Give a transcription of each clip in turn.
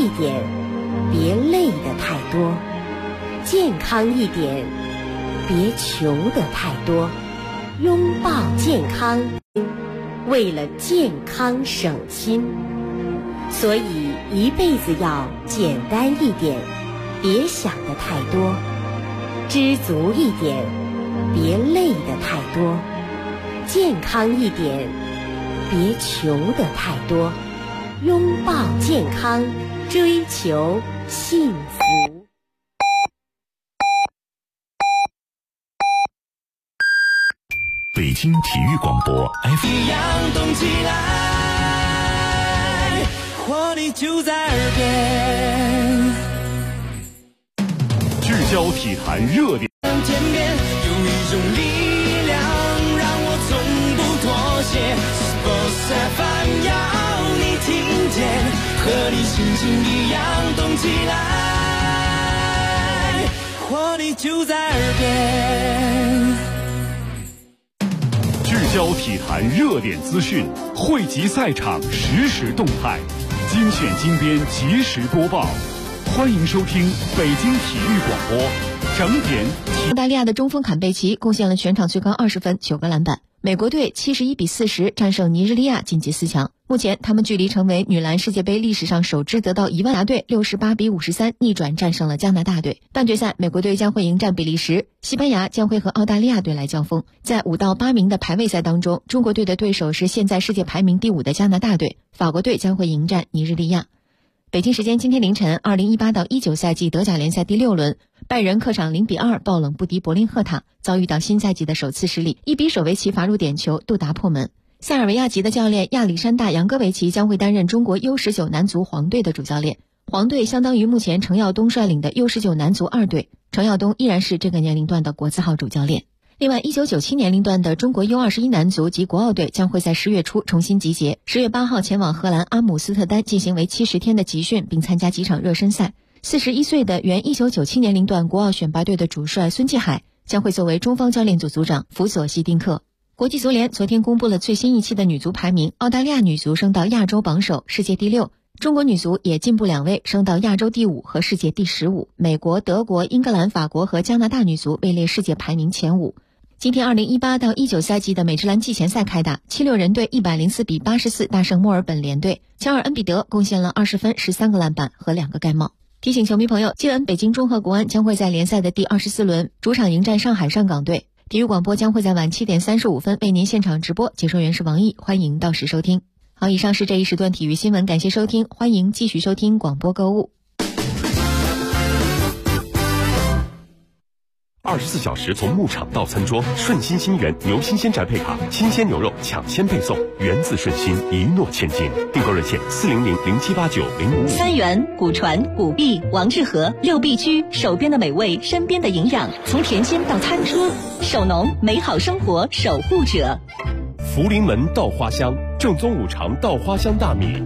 一点，别累得太多；健康一点，别求得太多。拥抱健康，为了健康省心，所以一辈子要简单一点，别想得太多；知足一点，别累得太多；健康一点，别求得太多。拥抱健康，追求幸福。 北京体育广播 F。 一样动起来，活力就在耳边。 聚焦体坛热点。 天边有一种力量，让我从不妥协。Sports FM 要你听见，和你心情一样动起来，活力就在耳边。 聚焦体坛热点资讯，汇集赛场实时动态，精选精编及时播报。欢迎收听北京体育广播整点。 澳大利亚的中锋坎贝奇贡献了全场最高20分9个篮板，美国队71-40战胜尼日利亚晋级4强。目前他们距离成为女篮世界杯历史上首支得到1万队68-53逆转战胜了加拿大队。半决赛美国队将会迎战比利时，西班牙将会和澳大利亚队来交锋。在5到8名的排位赛当中，中国队的对手是现在世界排名第5的加拿大队，法国队将会迎战尼日利亚。北京时间今天凌晨，2018到19赛季德甲联赛第6轮，拜仁客场0-2爆冷不敌柏林赫塔，遭遇到新赛季的首次失利，1比舍维奇罚入点球，杜达破门。塞尔维亚籍的教练亚历山大·扬戈维奇将会担任中国 U19 男足黄队的主教练。黄队相当于目前程耀东率领的 U19 男足2队，程耀东依然是这个年龄段的国字号主教练。另外，1997年龄段的中国 U21 男足及国奥队将会在10月初重新集结，10月8号前往荷兰阿姆斯特丹进行为70天的集训，并参加几场热身赛。41岁的原1997年龄段国奥选拔队的主帅孙继海将会作为中方教练组组长辅佐希丁克。国际足联昨天公布了最新一期的女足排名，澳大利亚女足升到亚洲榜首，世界第6，中国女足也进步2位，升到亚洲第5和世界第15。美国、德国、英格兰、法国和加拿大女足位列世界排名前5。今天2018到19赛季的美职篮季前赛开打，76人队104-84大胜墨尔本联队，乔尔恩比德贡献了20分、13个篮板和2个盖帽。提醒球迷朋友，接恩北京中赫国安将会在联赛的第24轮主场迎战上海上港队。体育广播将会在晚7点35分为您现场直播，解说员是王毅，欢迎到时收听。好，以上是这一时段体育新闻，感谢收听，欢迎继续收听广播购物。 24小时从牧场到餐桌，顺心新源牛新鲜宅配卡，新鲜牛肉抢先配送，源自顺心，一诺千金。订购热线400-0789-055。 三元、古传、古碧、王致和6必居，手边的美味，身边的营养，从甜心到餐桌，守农，美好生活守护者。 福临门稻花香，正宗五常稻花香大米。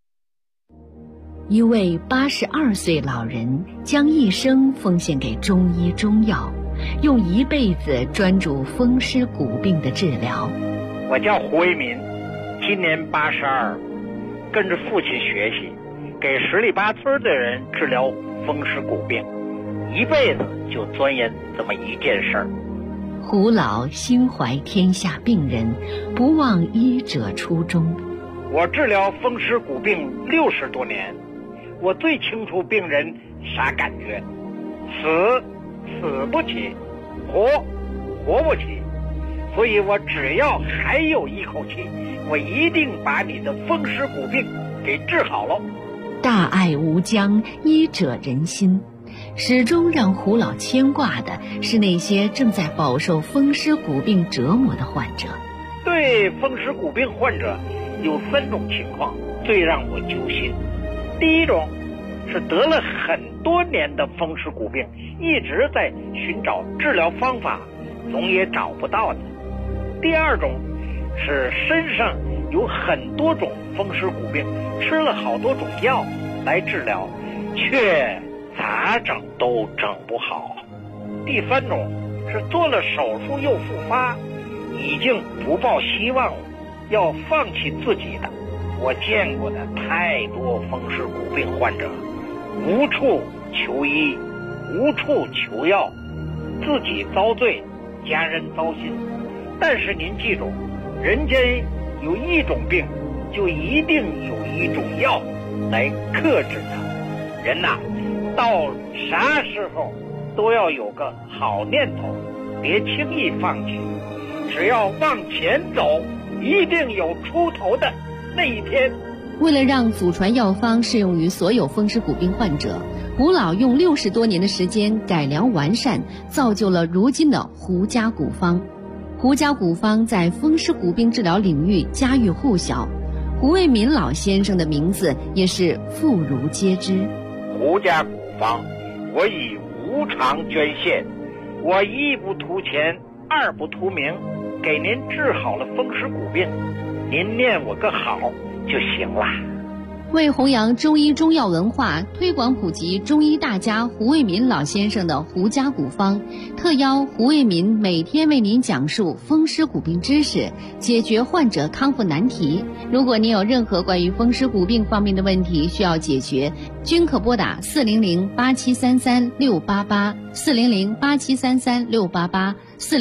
一位82岁老人将一生奉献给中医中药，用一辈子专注风湿骨病的治疗。 我叫胡为民，今年82，跟着父亲学习，给十里八村的人治疗风湿骨病，一辈子就钻研这么一件事儿。 胡老心怀天下病人，不忘医者初衷。 我治疗风湿骨病60多年，我最清楚病人啥感觉，死不起，活不起，所以我只要还有一口气，我一定把你的风湿骨病给治好了。 大爱无疆，医者仁心。始终让胡老牵挂的是那些正在饱受风湿骨病折磨的患者。 对风湿骨病患者有3种情况最让我揪心。第一种是得了很多年的风湿骨病，一直在寻找治疗方法，总也找不到的。第二种是身上有很多种风湿骨病，吃了好多种药来治疗，却咋整都整不好。第3种是做了手术又复发，已经不抱希望了，要放弃自己的。我见过的太多风湿骨病患者， 无处求医，无处求药，自己遭罪，家人糟心。但是您记住，人间有一种病，就一定有一种药来克制它。人呐，到啥时候都要有个好念头，别轻易放弃。只要往前走，一定有出头的那一天。 为了让祖传药方适用于所有风湿骨病患者，胡老用60多年的时间改良完善，造就了如今的胡家古方。胡家古方在风湿骨病治疗领域家喻户晓，胡卫民老先生的名字也是妇孺皆知。 胡家古方，我以无偿捐献，我一不图钱，二不图名，给您治好了风湿骨病，您念我个好就行啦。 为弘扬中医中药文化，推广普及中医大家胡卫民老先生的胡家古方，特邀胡卫民每天为您讲述风湿骨病知识，解决患者康复难题。如果您有任何关于风湿骨病方面的问题需要解决，均可拨打400-8733-688 400-8733-688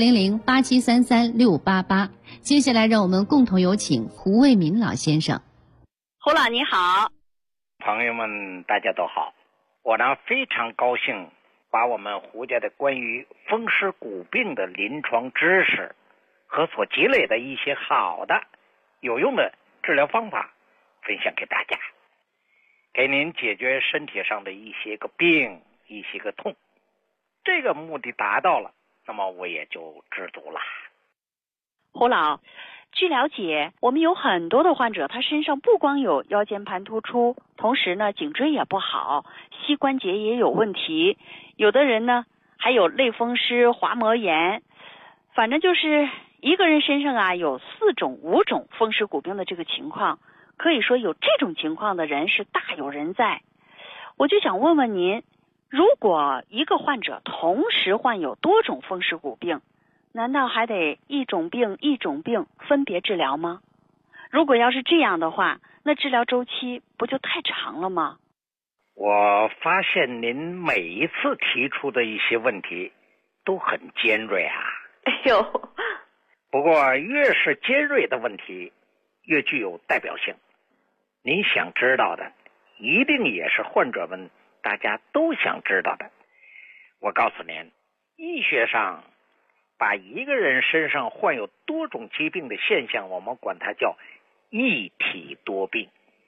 400-8733-688。接下来让我们共同有请胡卫民老先生。 胡老你好。 朋友们大家都好，我呢非常高兴把我们胡家的关于风湿骨病的临床知识和所积累的一些好的有用的治疗方法分享给大家，给您解决身体上的一些个病，一些个痛。这个目的达到了，那么我也就知足了。 胡老，据了解，我们有很多的患者，他身上不光有腰间盘突出，同时呢颈椎也不好，膝关节也有问题，有的人呢还有类风湿、滑膜炎，反正就是一个人身上啊有4种、5种风湿骨病的这个情况，可以说有这种情况的人是大有人在。我就想问问您，如果一个患者同时患有多种风湿骨病，难道还得一种病一种病分别治疗吗？如果要是这样的话，那治疗周期不就太长了吗？ 我发现您每一次提出的一些问题都很尖锐啊。 哎呦， 不过越是尖锐的问题越具有代表性，您想知道的一定也是患者们大家都想知道的。我告诉您，医学上把一个人身上患有多种疾病的现象，我们管它叫一体多病。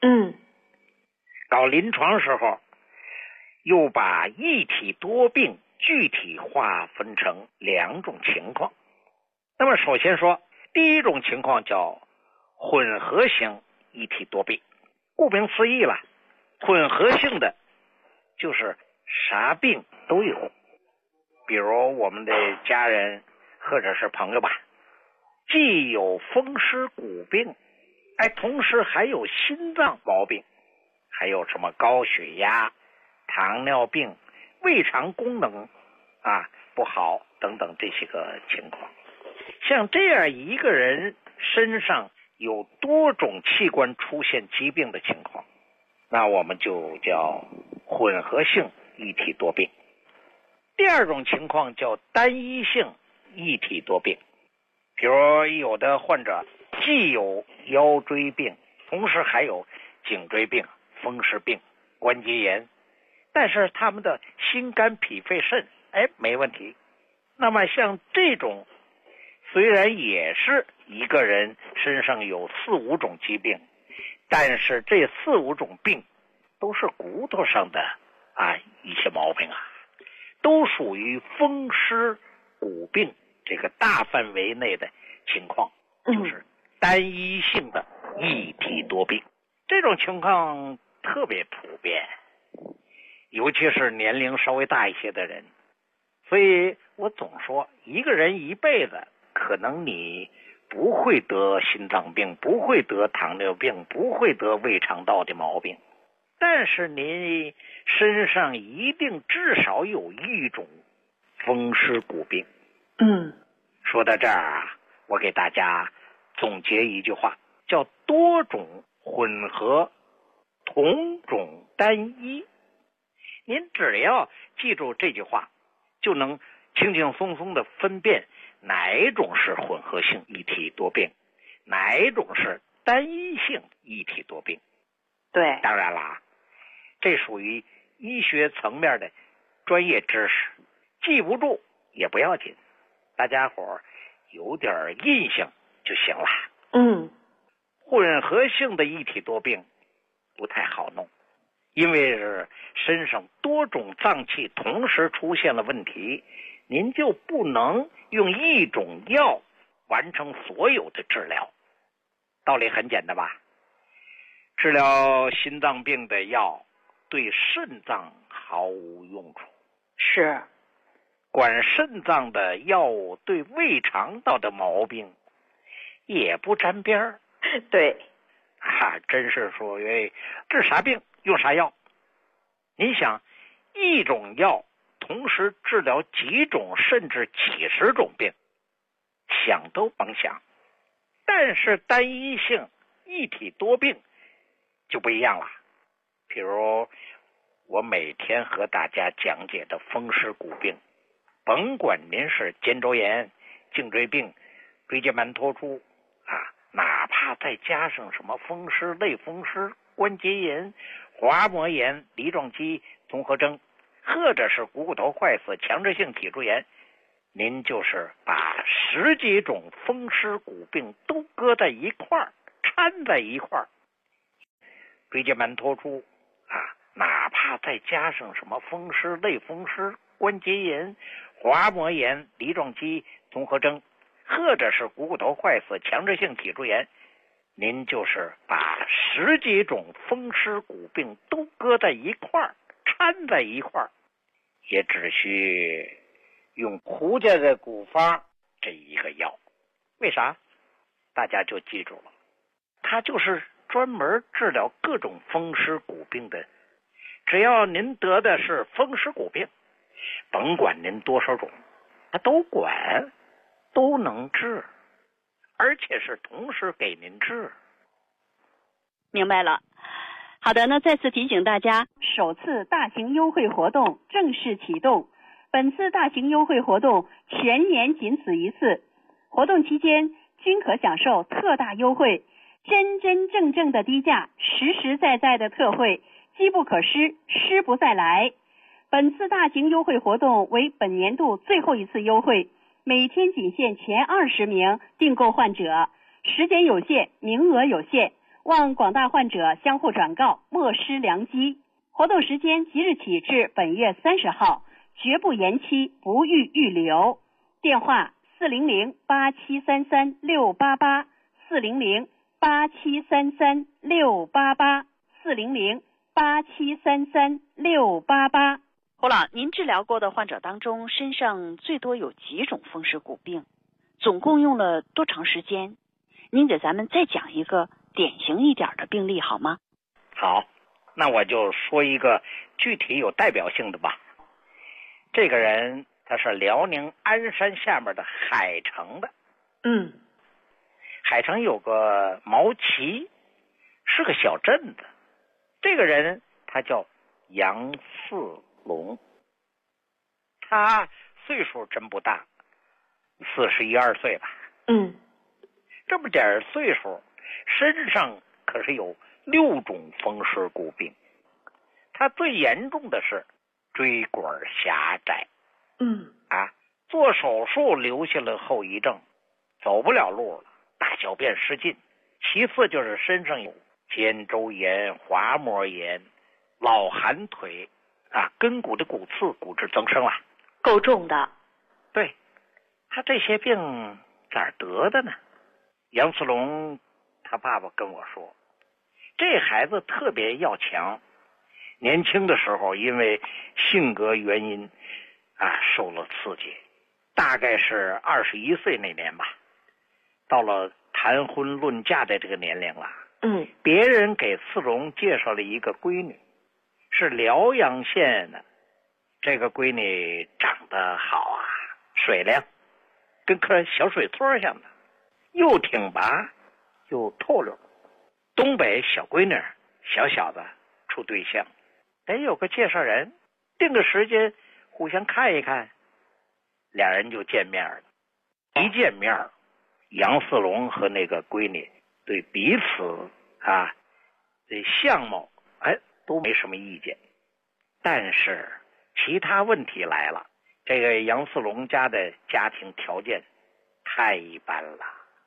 搞临床时候又把一体多病具体划分成2种情况。那么首先说，第一种情况叫混合型一体多病。顾名思义了，混合性的就是啥病都有。比如我们的家人或者是朋友吧，既有风湿骨病，同时还有心脏毛病，还有什么高血压、糖尿病、胃肠功能不好等等这些个情况。像这样一个人身上有多种器官出现疾病的情况，那我们就叫混合性一体多病。第2种情况叫单一性一体多病。比如有的患者既有腰椎病，同时还有颈椎病、风湿病、关节炎，但是他们的心肝脾肺肾没问题。那么像这种虽然也是一个人身上有4、5种疾病，但是这4、5种病都是骨头上的一些毛病都属于风湿骨病这个大范围内的情况，就是单一性的一体多病。这种情况特别普遍，尤其是年龄稍微大一些的人。所以我总说，一个人一辈子可能你不会得心脏病，不会得糖尿病，不会得胃肠道的毛病，但是你身上一定至少有一种风湿骨病。说到这儿我给大家总结一句话，叫多种混合，同种单一。 您只要记住这句话，就能轻轻松松地分辨哪种是混合性一体多病，哪种是单一性一体多病。 对， 当然啦，这属于医学层面的专业知识，记不住也不要紧，大家伙有点印象就行了。混合性的一体多病不太好弄，因为是身上多种脏器同时出现了问题，您就不能用一种药完成所有的治疗。道理很简单吧？治疗心脏病的药对肾脏毫无用处， 是管肾脏的药物对胃肠道的毛病也不沾边儿。 对真是属于治啥病用啥药。你想，一种药同时治疗几种甚至几十种病，想都甭想。但是单一性一体多病就不一样了。比如我每天和大家讲解的风湿骨病，甭管您是肩周炎、颈椎病、椎间盘突出哪怕再加上什么风湿、类风湿、关节炎、滑膜炎、梨状肌综合征，或者是股骨头坏死、强直性体质炎，您就是把10几种风湿骨病都搁在一块儿，掺在一块儿。椎间盘突出哪怕再加上什么风湿、类风湿、关节炎、滑膜炎、梨状肌综合征，或者是股骨头坏死、强直性体质炎，您就是把10几种风湿骨病都搁在一块儿，掺在一块儿，也只需用胡家的古方这一个药。为啥？大家就记住了，它就是专门治疗各种风湿骨病的。只要您得的是风湿骨病，甭管您多少种，它都管，都能治，而且是同时给您治。 明白了。好的，那再次提醒大家，首次大型优惠活动正式启动。本次大型优惠活动全年仅此一次，活动期间均可享受特大优惠，真真正正的低价，实实在在的特惠，机不可失，失不再来。本次大型优惠活动为本年度最后一次优惠，每天仅限前20名订购患者，时间有限，名额有限，望广大患者相互转告，莫失良机。活动时间即日起至本月30号，绝不延期，不予预留。电话400-8733-688 400-8733-688 400-8733-688。侯老，您治疗过的患者当中，身上最多有几种风湿骨病？总共用了多长时间？您给咱们再讲一个典型一点的病例好吗？ 好，那我就说一个具体有代表性的吧。这个人他是辽宁鞍山下面的海城的。海城有个毛旗，是个小镇子。这个人他叫杨四龙，他岁数真不大，41、2岁吧。这么点岁数，身上可是有6种风湿骨病。他最严重的是椎管狭窄，做手术留下了后遗症，走不了路了，大小便失禁。其次就是身上有肩周炎、滑膜炎、老寒腿根骨的骨刺、骨质增生了， 够重的。 对，他这些病咋儿得的呢？杨四龙他爸爸跟我说，这孩子特别要强，年轻的时候因为性格原因受了刺激，大概是21岁那年吧，到了谈婚论嫁的这个年龄了。别人给四龙介绍了一个闺女，是辽阳县的。这个闺女长得好水灵，跟颗小水撮像的，又挺拔又透溜。东北小闺女，小小子处对象，得有个介绍人。 定个时间互相看一看，俩人就见面了。一见面，杨四龙和那个闺女对彼此这相貌都没什么意见，但是其他问题来了。这个杨四龙家的家庭条件太一般了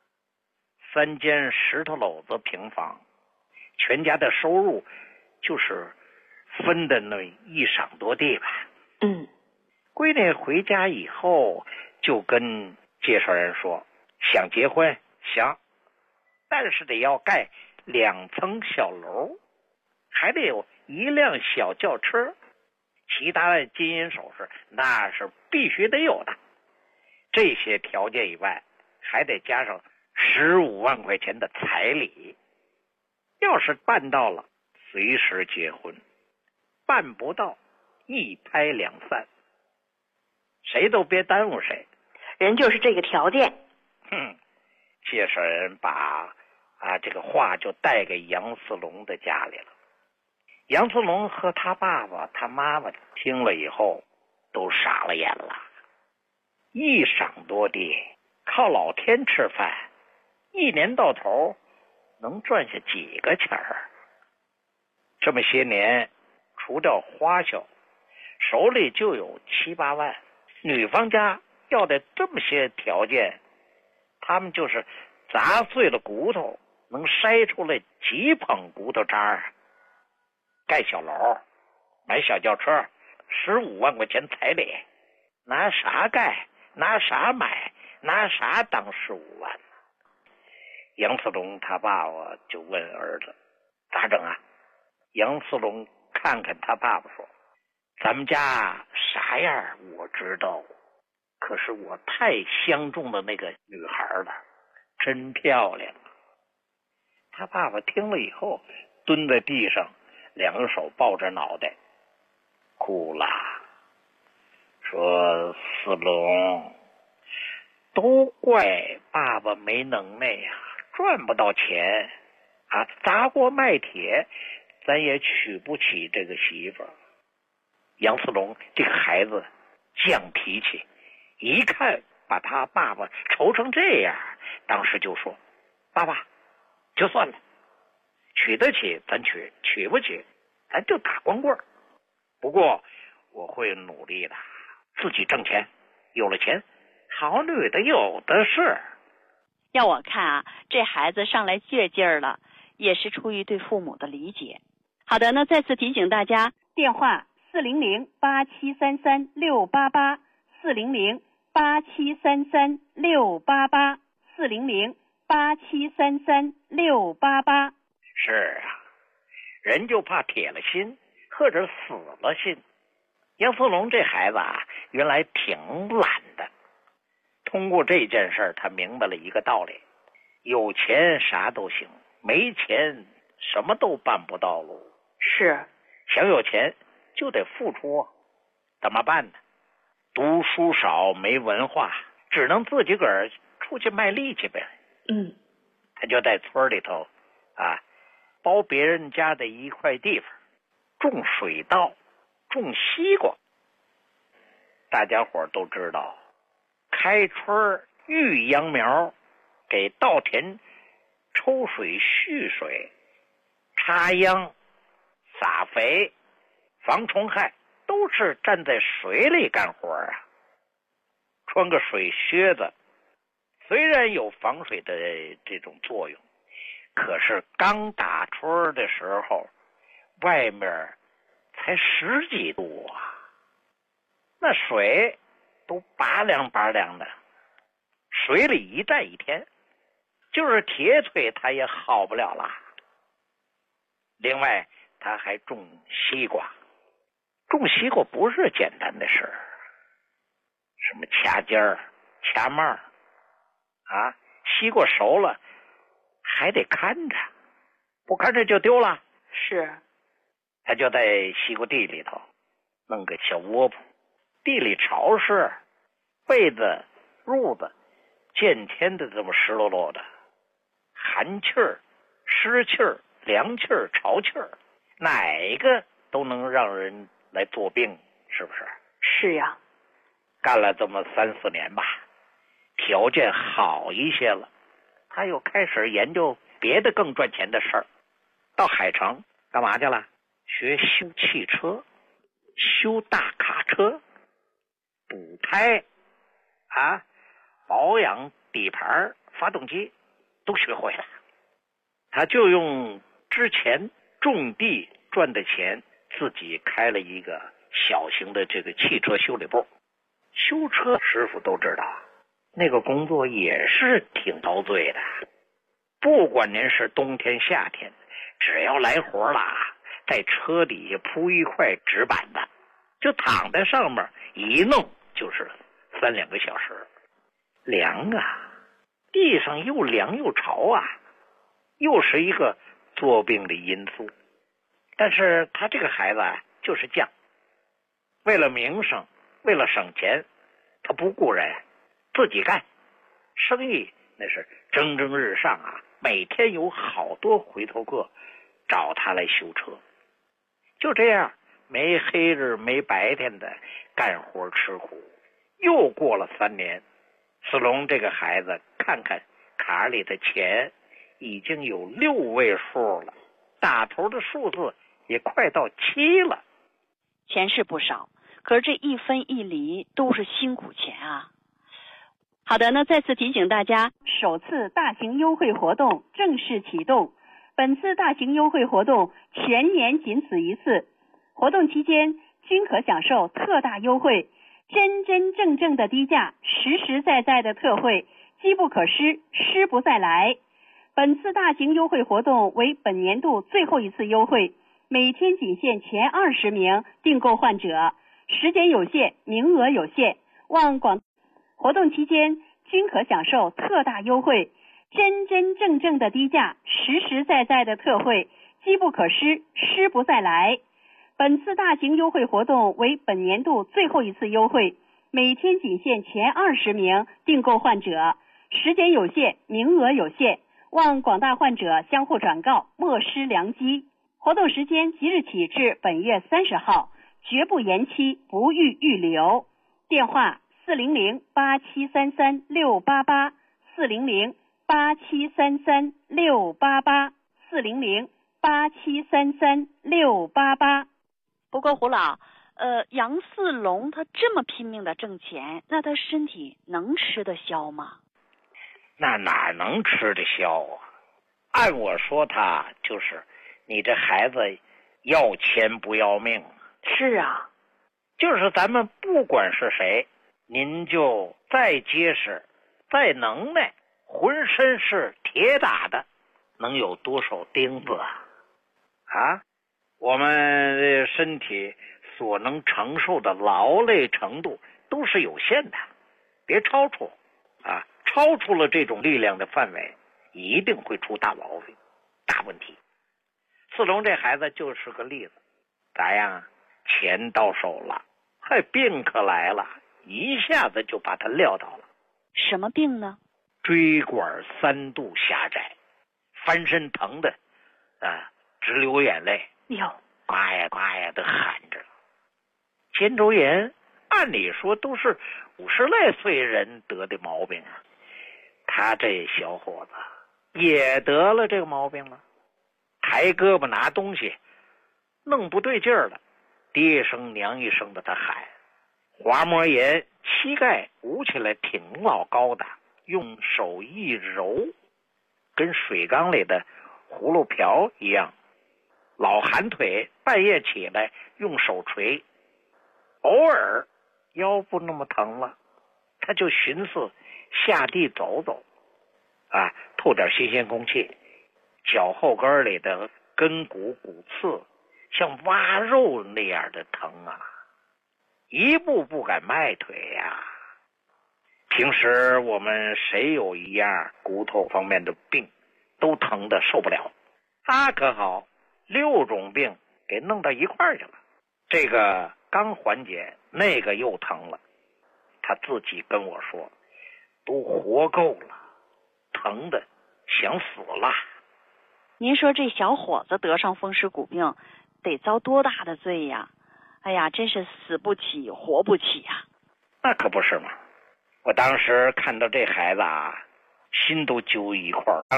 ，3间石头篓子平房，全家的收入就是分的那1晌多地吧。闺女回家以后就跟介绍人说，想结婚行，但是得要盖2层小楼，还得有1辆小轿车，其他的金银首饰那是必须得有的。这些条件以外，还得加上15万块钱的彩礼。要是办到了，随时结婚；办不到，一拍两散，谁都别耽误谁。 人就是这个条件。 介绍人把这个话就带给杨四龙的家里了。杨四龙和他爸爸他妈妈听了以后都傻了眼了。1晌多地，靠老天吃饭，1年到头能赚下几个钱儿？这么些年除掉花销，手里就有7、8万。女方家要的这么些条件，他们就是砸碎了骨头能筛出来几捧骨头渣儿。盖小楼，买小轿车，15万块钱彩礼，拿啥盖？拿啥买？拿啥当15万呢？杨四龙他爸爸就问儿子咋整啊？杨四龙看看他爸爸说，咱们家啥样我知道，可是我太相中的那个女孩了，真漂亮。他爸爸听了以后蹲在地上，2个手抱着脑袋哭了，说四龙，都怪爸爸没能耐呀，赚不到钱砸锅卖铁咱也娶不起这个媳妇儿。杨四龙这个孩子犟脾气，一看把他爸爸愁成这样，当时就说，爸爸就算了，娶得起咱娶，娶不起咱就打光棍。不过我会努力的，自己挣钱，有了钱好女的有的是。 要我看这孩子上来倔劲儿了，也是出于对父母的理解。好的，那再次提醒大家，电话400-8733-688 400-8733-688 400-8733-688。 是人就怕铁了心或者死了心。杨四龙这孩子原来挺懒的，通过这件事他明白了一个道理，有钱啥都行，没钱什么都办不到喽。 是， 想有钱就得付出，怎么办呢？读书少没文化，只能自己个儿出去卖力气呗。他就在村里头包别人家的一块地方，种水稻，种西瓜。大家伙都知道，开春育秧苗，给稻田抽水蓄水，插秧撒肥防虫害，都是站在水里干活穿个水靴子虽然有防水的这种作用，可是刚打春的时候外面才10几度那水都拔凉拔凉的，水里一站一天，就是铁腿他也好不了了。另外他还种西瓜，种西瓜不是简单的事儿，什么掐尖儿掐蔓儿西瓜熟了还得看着，不看着就丢了。 是， 他就在西瓜地里头弄个小窝铺，地里潮湿，被子褥子见天的这么湿漉漉的，寒气儿湿气儿凉气儿潮气儿，哪一个都能让人来作病是不是？ 是呀。 干了这么3-4年吧，条件好一些了，他又开始研究别的更赚钱的事儿。到海城干嘛去了？学修汽车，修大卡车，补胎啊，保养底盘发动机都学会了。他就用之前种地赚的钱，自己开了一个小型的这个汽车修理部。修车师傅都知道，那个工作也是挺遭罪的。不管您是冬天夏天，只要来活了，在车底下铺一块纸板子，就躺在上面一弄就是3-2个小时。凉啊，地上又凉又潮啊，又是一个作病的因素。但是他这个孩子啊，就是犟，为了名声，为了省钱，他不顾人，自己干。生意那是蒸蒸日上啊，每天有好多回头客找他来修车。就这样，没黑日没白天的干活吃苦。又过了3年，四龙这个孩子看看卡里的钱已经有6位数了，打头的数字也快到7了。 钱是不少，可是这一分一厘都是辛苦钱啊。好的，那再次提醒大家，首次大型优惠活动正式启动。本次大型优惠活动全年仅此一次，活动期间均可享受特大优惠，真真正正的低价，实实在在的特惠，机不可失，失不再来。本次大型优惠活动为本年度最后一次优惠，每天仅限前20名订购患者，时间有限，名额有限，望广活动期间均可享受特大优惠，真真正正的低价，实实在在的特惠，机不可失，失不再来。本次大型优惠活动为本年度最后一次优惠，每天仅限前20名订购患者，时间有限，名额有限，望广大患者相互转告，莫失良机。活动时间即日起至本月30号，绝不延期，不予预留。电话400-8733-688 400-8733-688 400-8733-688。不过胡老，杨四龙他这么拼命的挣钱，那他身体能吃得消吗？ 那哪能吃得消啊？按我说，他就是你这孩子要钱不要命。 是啊， 就是咱们不管是谁，您就再结实再能耐，浑身是铁打的，能有多少钉子啊？我们身体所能承受的劳累程度都是有限的，别超出啊！超出了这种力量的范围，一定会出大毛病、大问题。四龙这孩子就是个例子，咋样？钱到手了，还病可来了，一下子就把他撂倒了。 什么病呢？ 椎管3度狭窄，翻身疼的直流眼泪， 哟， 呱呀呱呀的喊着。肩周炎按理说都是50来岁人得的毛病啊，他这小伙子也得了这个毛病了，抬胳膊拿东西弄不对劲儿了，爹一声娘一声的他喊。滑膜炎，膝盖捂起来挺老高的，用手一揉，跟水缸里的葫芦瓢一样。老寒腿，半夜起来用手捶，偶尔腰不那么疼了，他就寻思下地走走透点新鲜空气。脚后跟里的根骨骨刺像挖肉那样的疼啊，一步不敢迈腿呀。平时我们谁有一样骨头方面的病都疼得受不了，他可好，6种病给弄到一块儿去了，这个刚缓解，那个又疼了。他自己跟我说，都活够了，疼的想死了。 您说这小伙子得上风湿骨病得遭多大的罪呀？ 哎呀，真是死不起活不起呀。 那可不是嘛！我当时看到这孩子啊，心都揪一块儿。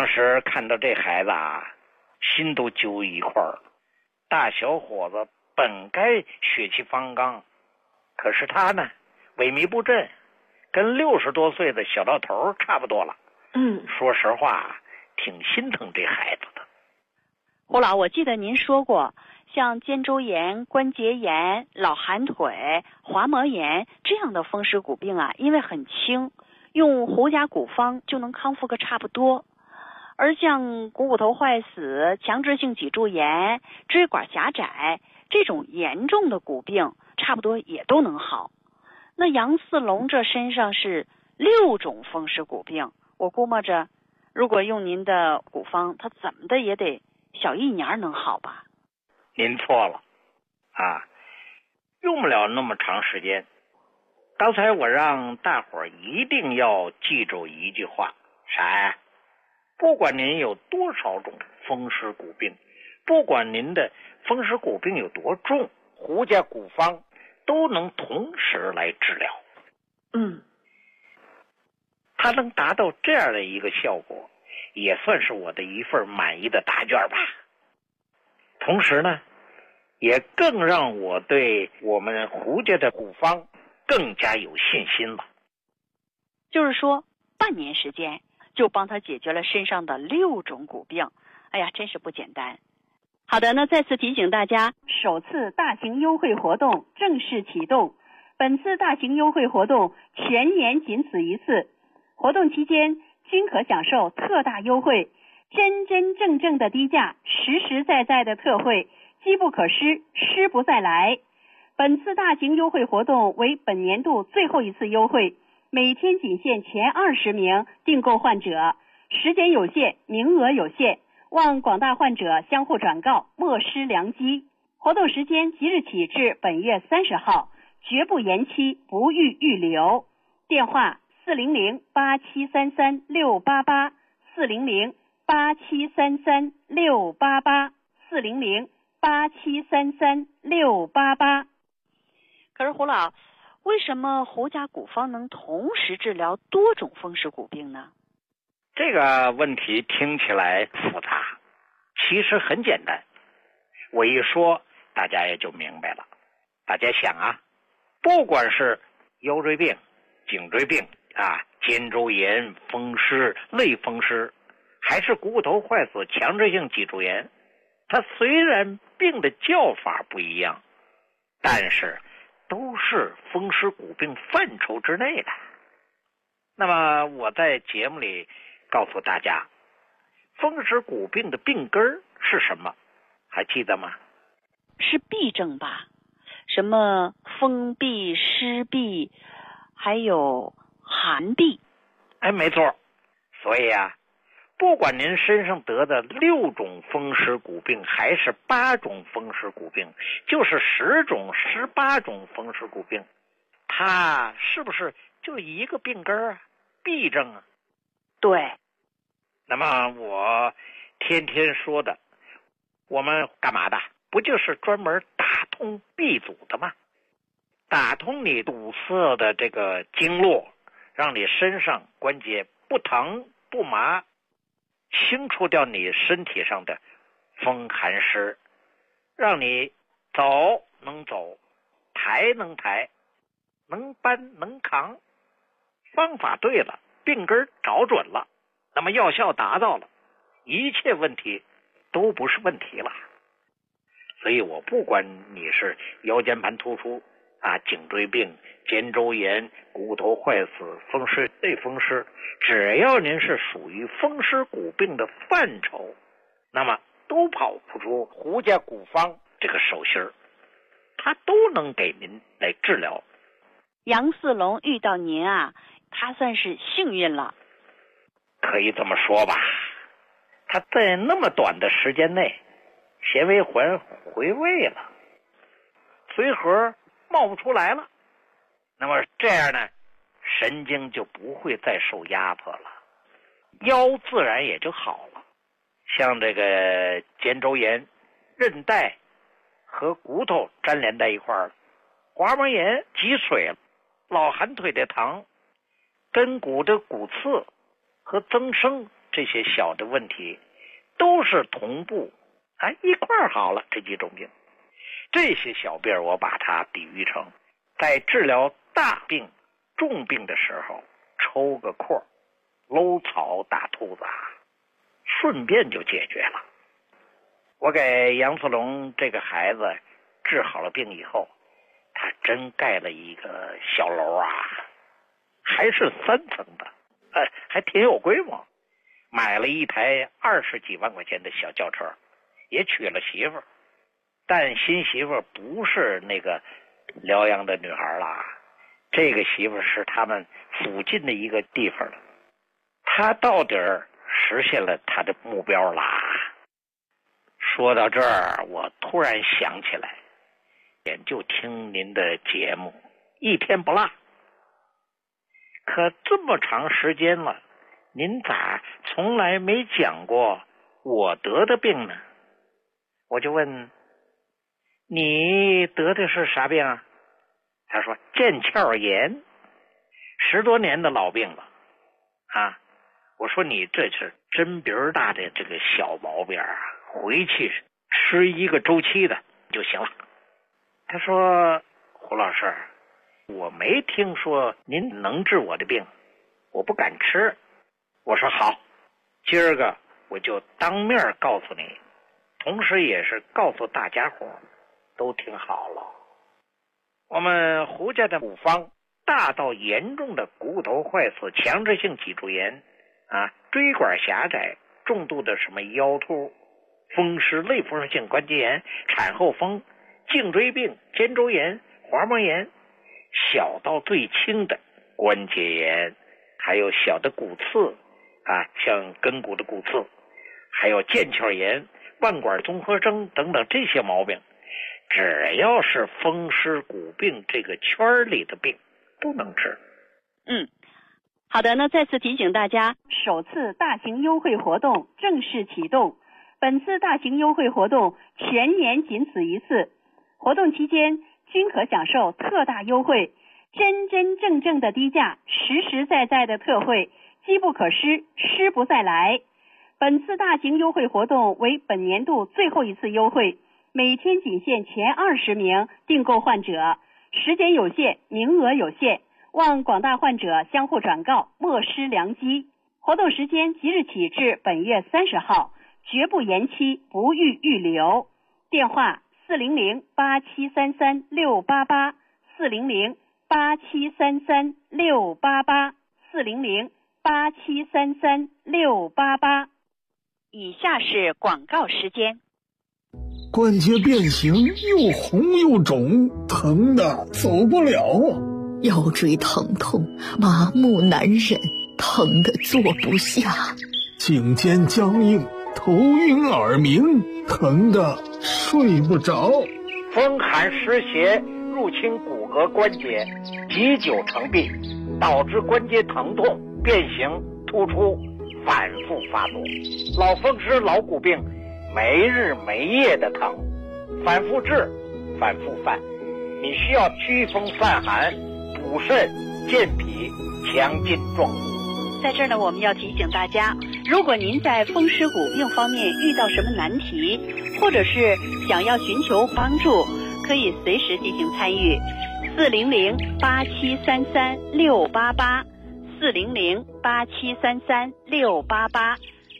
大小伙子本该血气方刚，可是他呢，萎靡不振，跟60多岁的小老头差不多了。说实话，挺心疼这孩子的。 胡老，我记得您说过，像肩周炎、关节炎、老寒腿、滑膜炎这样的风湿骨病啊，因为很轻，用胡甲骨方就能康复个差不多。而像股骨头坏死、强直性脊柱炎、椎管狭窄这种严重的骨病，差不多也都能好。那杨四龙这身上是6种风湿骨病，我估摸着，如果用您的骨方，他怎么的也得小1年能好吧？ 您错了啊，用不了那么长时间。刚才我让大伙儿一定要记住一句话，啥呀？不管您有多少种风湿骨病，不管您的风湿骨病有多重，胡家骨方都能同时来治疗。它能达到这样的一个效果，也算是我的一份满意的答卷吧。同时呢，也更让我对我们胡家的骨方更加有信心了。 就是说，半年时间就帮他解决了身上的6种骨病，哎呀，真是不简单。好的，那再次提醒大家，首次大型优惠活动正式启动。本次大型优惠活动全年仅此一次，活动期间均可享受特大优惠，真真正正的低价，实实在在的特惠，机不可失，失不再来。本次大型优惠活动为本年度最后一次优惠，每天仅限前20名订购患者，时间有限，名额有限，望广大患者相互转告，莫失良机。活动时间即日起至本月30号，绝不延期，不予预留。电话400-8733-688 400-8733-688 400-8733-688。可是胡老，为什么胡家骨方能同时治疗多种风湿骨病呢？ 这个问题听起来复杂，其实很简单。我一说，大家也就明白了。大家想啊，不管是腰椎病、颈椎病啊、肩周炎、风湿、类风湿，还是股骨头坏死、强直性脊柱炎，它虽然病的叫法不一样，但是都是风湿骨病范畴之内的。那么我在节目里告诉大家，风湿骨病的病根是什么？还记得吗？ 是痹症吧？什么风痹、湿痹，还有寒痹。 哎，没错。所以啊，不管您身上得的6种风湿骨病，还是8种风湿骨病，就是10种、18种风湿骨病，它是不是就一个病根啊？痹症啊？ 对。 那么我天天说的，我们干嘛的？不就是专门打通痹阻的吗？打通你堵塞的这个经络，让你身上关节不疼不麻，清除掉你身体上的风寒湿，让你走能走，抬能抬，能搬能扛。方法对了，病根找准了，那么药效达到了，一切问题都不是问题了。所以我不管你是腰间盘突出啊、颈椎病、肩周炎、股骨头坏死、风湿、类风湿，只要您是属于风湿骨病的范畴，那么都跑不出胡家骨方这个手心儿，它都能给您来治疗。 杨四龙遇到您啊，他算是幸运了。 可以这么说吧，他在那么短的时间内纤维环回位了，髓核冒不出来了，那么这样呢，神经就不会再受压迫了，腰自然也就好了。像这个肩周炎，韧带和骨头粘连在一块儿， 滑膜炎、积水、老寒腿的疼、跟骨的骨刺和增生这些小的问题，都是同步一块儿好了。这几种病，这些小病我把它比喻成在治疗大病重病的时候抽个阔搂草打兔子，顺便就解决了。我给杨子龙这个孩子治好了病以后，他真盖了一个小楼还是3层的，还挺有规模。买了一台20几万块钱的小轿车，也娶了媳妇儿，但新媳妇儿不是那个辽阳的女孩啦，这个媳妇儿是他们附近的一个地方的。他到底实现了他的目标啦。说到这儿，我突然想起来，也就听您的节目一天不落，可这么长时间了，您咋从来没讲过我得的病呢？我就问，你得的是啥病啊？他说腱鞘炎，10多年的老病了我说你这是针鼻儿大的这个小毛病回去吃1个周期的就行了。他说，胡老师，我没听说您能治我的病，我不敢吃。我说好，今儿个我就当面告诉你，同时也是告诉大家伙都听好了。我们胡家的古方，大到严重的骨头坏死、强直性脊柱炎椎管狭窄，重度的什么腰突、风湿类风湿性关节炎、产后风、颈椎病、肩周炎、滑膜炎，小到最轻的关节炎，还有小的骨刺像跟骨的骨刺，还有腱鞘炎、腕管综合征等等这些毛病，只要是风湿骨病这个圈里的病都能治。 好的，那再次提醒大家，首次大型优惠活动正式启动。本次大型优惠活动全年仅此一次，活动期间均可享受特大优惠，真真正正的低价，实实在在的特惠，机不可失，失不再来。本次大型优惠活动为本年度最后一次优惠，每天仅限前20名订购患者，时间有限，名额有限，望广大患者相互转告，莫失良机。活动时间即日起至本月30号，绝不延期，不予预留。电话400-8733-688 400-8733-688 400-8733-688。以下是广告时间。 关节变形，又红又肿，疼的走不了啊！ 腰椎疼痛，麻木难忍，疼得坐不下； 颈肩僵硬，头晕耳鸣，疼得睡不着； 风寒湿邪入侵骨骼关节，积久成病，导致关节疼痛、变形、突出，反复发作。老风湿、老骨病，没日没夜的疼，反复治，反复犯。你需要祛风散寒、补肾健脾、强筋壮骨。 在这儿呢，我们要提醒大家，如果您在风湿骨病方面遇到什么难题，或者是想要寻求帮助，可以随时进行参与。400-8733-688 400-8733-688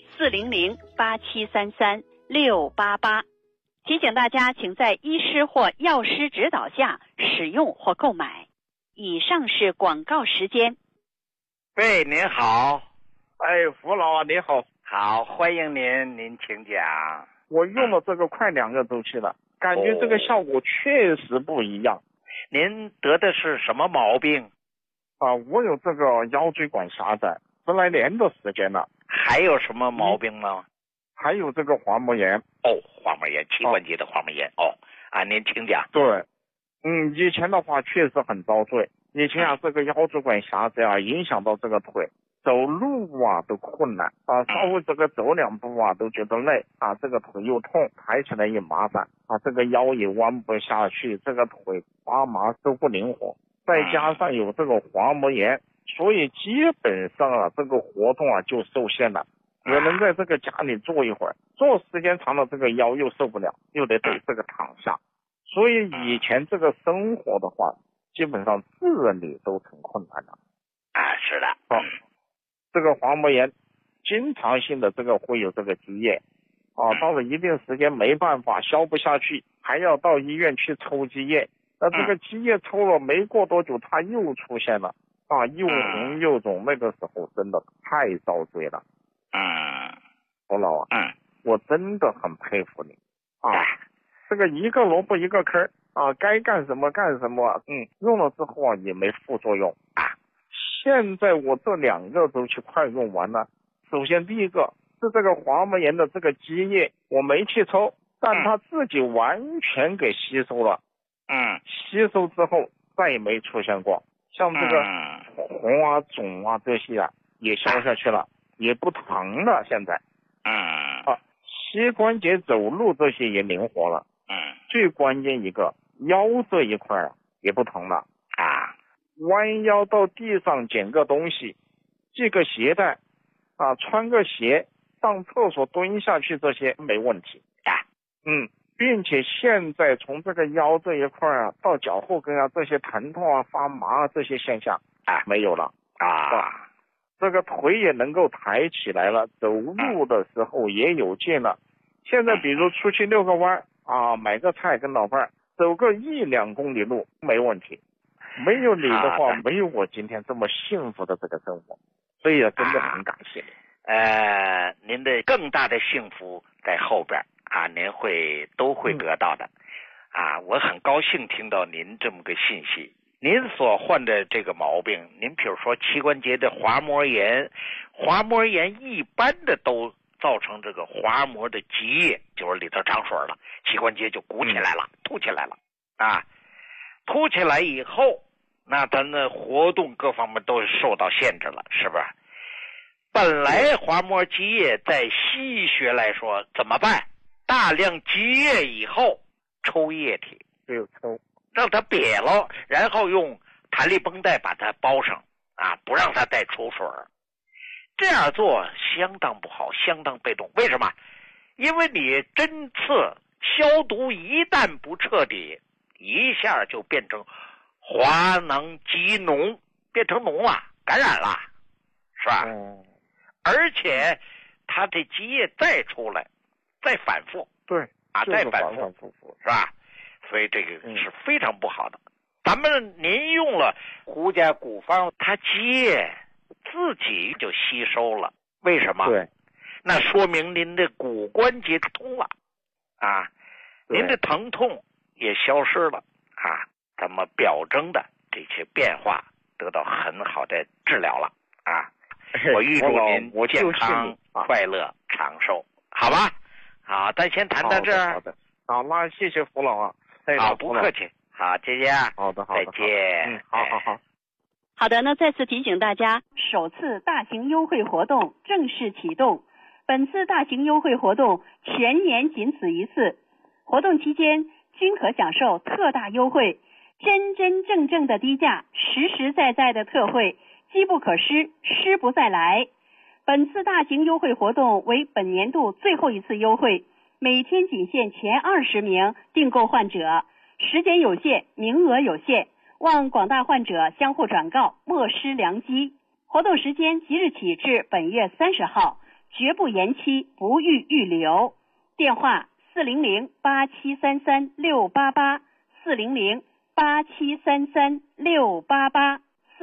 400-8733-688。提醒大家，请在医师或药师指导下使用或购买。以上是广告时间。 喂，您好。 胡老你好。 好，欢迎您，您请讲。 我用了这个快2个周期了，感觉这个效果确实不一样。 您得的是什么毛病？ 我有这个腰椎管狭窄，10来年的时间了。 还有什么毛病吗？ 还有这个滑膜炎。 滑膜炎，膝关节的滑膜炎。您请讲。 对，以前的话确实很遭罪。以前这个腰椎管狭窄影响到这个腿， 走路啊都困难啊，稍微这个走2步啊都觉得累啊，这个腿又痛，抬起来也麻烦啊，这个腰也弯不下去，这个腿发麻都不灵活，再加上有这个滑膜炎，所以基本上啊这个活动啊就受限了。只能在这个家里坐一会儿，坐时间长了这个腰又受不了，又得这个躺下，所以以前这个生活的话基本上自理都成困难了啊。是的， 这个滑膜炎经常性的这个会有这个积液啊，到了一定时间没办法消不下去，还要到医院去抽积液，那这个积液抽了没过多久它又出现了啊，又红又肿，那个时候真的太遭罪了。侯老啊，我真的很佩服你啊！这个一个萝卜一个坑啊，该干什么干什么。用了之后啊也没副作用啊。现在我这2个周期快用完了。首先第一个是这个滑膜炎的这个积液，我没去抽，但它自己完全给吸收了。吸收之后再也没出现过，像这个红啊肿啊这些啊也消下去了。也不疼了，现在，膝关节走路这些也灵活了，最关键一个腰这一块啊也不疼了啊，弯腰到地上捡个东西，系个鞋带啊，穿个鞋上厕所蹲下去这些没问题啊，并且现在从这个腰这一块啊到脚后跟啊这些疼痛啊发麻啊这些现象啊没有了啊。这个腿也能够抬起来了，走路的时候也有劲了。现在比如出去遛个弯啊，买个菜跟老伴儿走个1-2公里路没问题。没有你的话，没有我今天这么幸福的这个生活，所以真的很感谢。 您的更大的幸福在后边啊，您都会得到的啊。我很高兴听到您这么个信息。您所患的这个毛病，您比如说膝关节的滑膜炎，滑膜炎一般的都造成这个滑膜的积液，就是里头长水了，膝关节就鼓起来了，凸起来了啊，凸起来以后，那咱的活动各方面都受到限制了，是不是？本来滑膜积液在西医学来说怎么办？大量积液以后抽液体， 抽。 让它瘪了，然后用弹力绷带把它包上啊，不让它再出水。这样做相当不好，相当被动。为什么？因为你针刺消毒一旦不彻底，一下就变成滑囊积脓，变成脓了，感染了，是吧？而且它的积液再出来，再反复， 对啊，再反复，是吧？所以这个是非常不好的。您用了胡家古方，它积液自己就吸收了，为什么？ 对， 那说明您的骨关节通了啊，您的疼痛也消失了啊，咱们表征的这些变化得到很好的治疗了啊。我预祝您健康、快乐、长寿，好吧？好，咱先谈到这儿。 好的，好，那谢谢胡老啊。 好，不客气。好，再见。 好的， 再见。 好。 好的，那再次提醒大家，首次大型优惠活动正式启动。本次大型优惠活动全年仅此一次，活动期间均可享受特大优惠，真真正正的低价，实实在在的特惠，机不可失，失不再来。本次大型优惠活动为本年度最后一次优惠，每天仅限前20名订购患者，时间有限，名额有限，望广大患者相互转告，莫失良机。活动时间即日起至本月30号，绝不延期，不予预留。电话400-8733-688 400-8733-688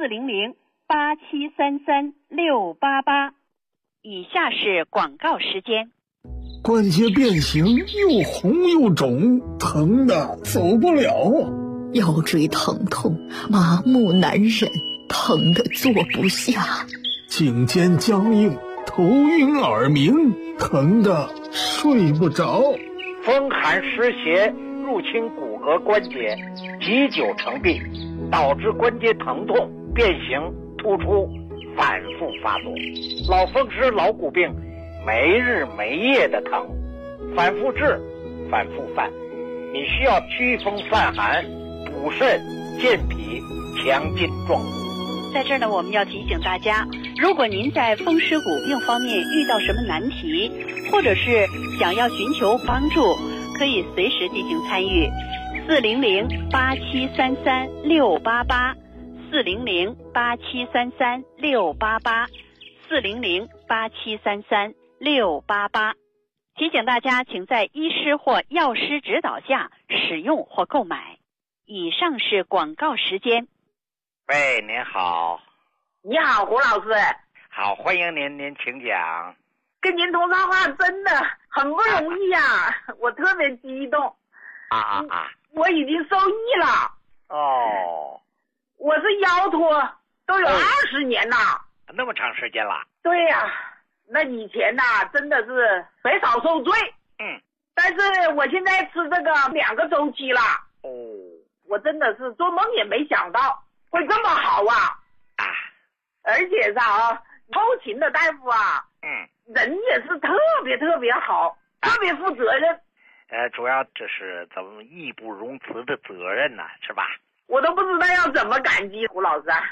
400-8733-688。以下是广告时间。 关节变形，又红又肿，疼的走不了。 腰椎疼痛，麻木难忍，疼的坐不下。 颈肩僵硬，头晕耳鸣，疼的睡不着。 风寒湿邪入侵骨骼关节，积久成病，导致关节疼痛、变形、突出， 反复发作。老风湿、老骨病没日没夜的疼，反复治，反复犯。你需要祛风散寒、补肾、健脾、强筋壮骨。 在这儿呢，我们要提醒大家，如果您在风湿骨病方面遇到什么难题，或者是想要寻求帮助，可以随时进行参与。400-8733-688，400-8733-688，400-8733-688。提醒大家，请在医师或药师指导下使用或购买。以上是广告时间。 喂，您好。 你好，胡老师。 好，欢迎您，您请讲。 跟您通上话真的很不容易呀，我特别激动。我已经受益了。 哦。 我是腰托都有20年了。 那么长时间了。 对呀，那以前呐，真的是肥少受罪。但是我现在吃这个2个周期了。我真的是做梦也没想到会这么好啊！而且后勤的大夫啊，人也是特别特别好，特别负责任。 主要这是咱们义不容辞的责任呐，是吧？ 我都不知道要怎么感激胡老师啊！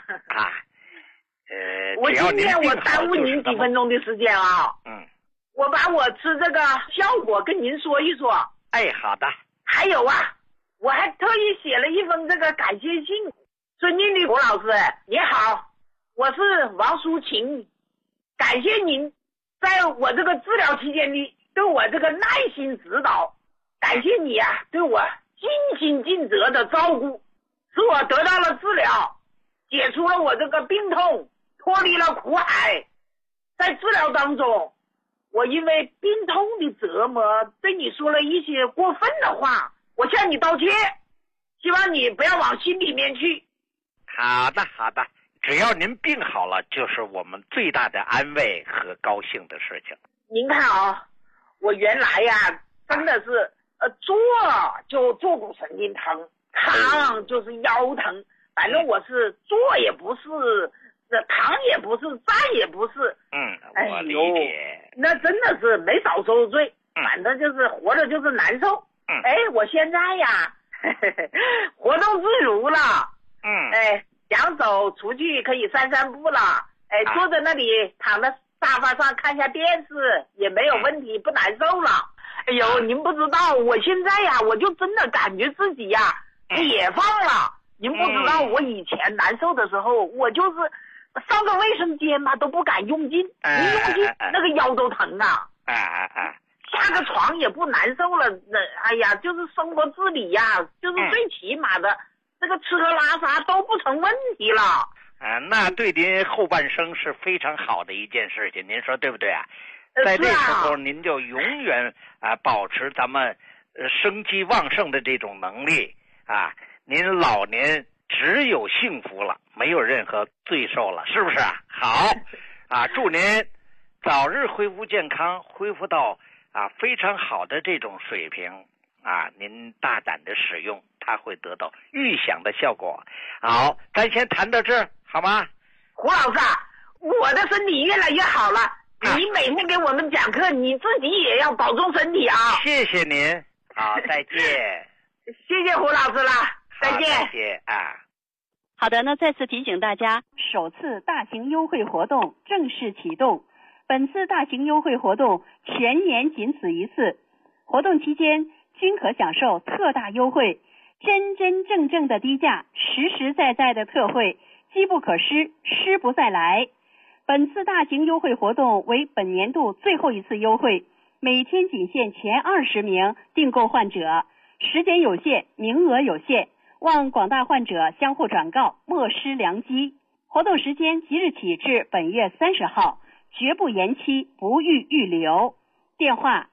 我今天我耽误您几分钟的时间啊！我把我吃这个效果跟您说一说。 哎，好的。 还有啊，我还特意写了一封这个感谢信。孙经理胡老师，你好，我是王淑琴，感谢您在我这个治疗期间里对我这个耐心指导，感谢你啊对我尽心尽责的照顾，使我得到了治疗，解除了我这个病痛，脱离了苦海。在治疗当中，我因为病痛的折磨对你说了一些过分的话，我向你道歉，希望你不要往心里面去。 好的好的，只要您病好了，就是我们最大的安慰和高兴的事情。 您看啊，我原来呀真的是坐就坐骨神经疼，躺就是腰疼，反正我是坐也不是，躺也不是，站也不是。 我理解。 那真的是没少受罪，反正就是活着就是难受。我现在呀活动自如了。想走出去可以散散步了。坐在那里躺在沙发上看下电视也没有问题，不难受了。您不知道，我现在呀我就真的感觉自己呀解放了。您不知道，我以前难受的时候，我就是上个卫生间嘛都不敢用劲，一用劲那个腰都疼啊。下个床也不难受了。就是生活自理呀，就是最起码的这个吃喝拉撒都不成问题了。 那对您后半生是非常好的一件事情，您说对不对啊？在这时候您就永远保持咱们生机旺盛的这种能力啊，您老年只有幸福了，没有任何罪受了，是不是啊？好祝您早日恢复健康，恢复到非常好的这种水平您大胆的使用，它会得到预想的效果。好，咱先谈到这儿好吗？ 胡老师，我的身体越来越好了，你每天给我们讲课，你自己也要保重身体啊。 谢谢您。好，再见。 谢谢胡老师了，再见。 再见好的，那再次提醒大家，首次大型优惠活动正式启动。本次大型优惠活动全年仅此一次，活动期间均可享受特大优惠，真真正正的低价，实实在在的特惠，机不可失，失不再来。本次大型优惠活动为本年度最后一次优惠，每天仅限前20名订购患者，时间有限，名额有限，望广大患者相互转告，莫失良机。活动时间即日起至本月30号，绝不延期，不予预留。电话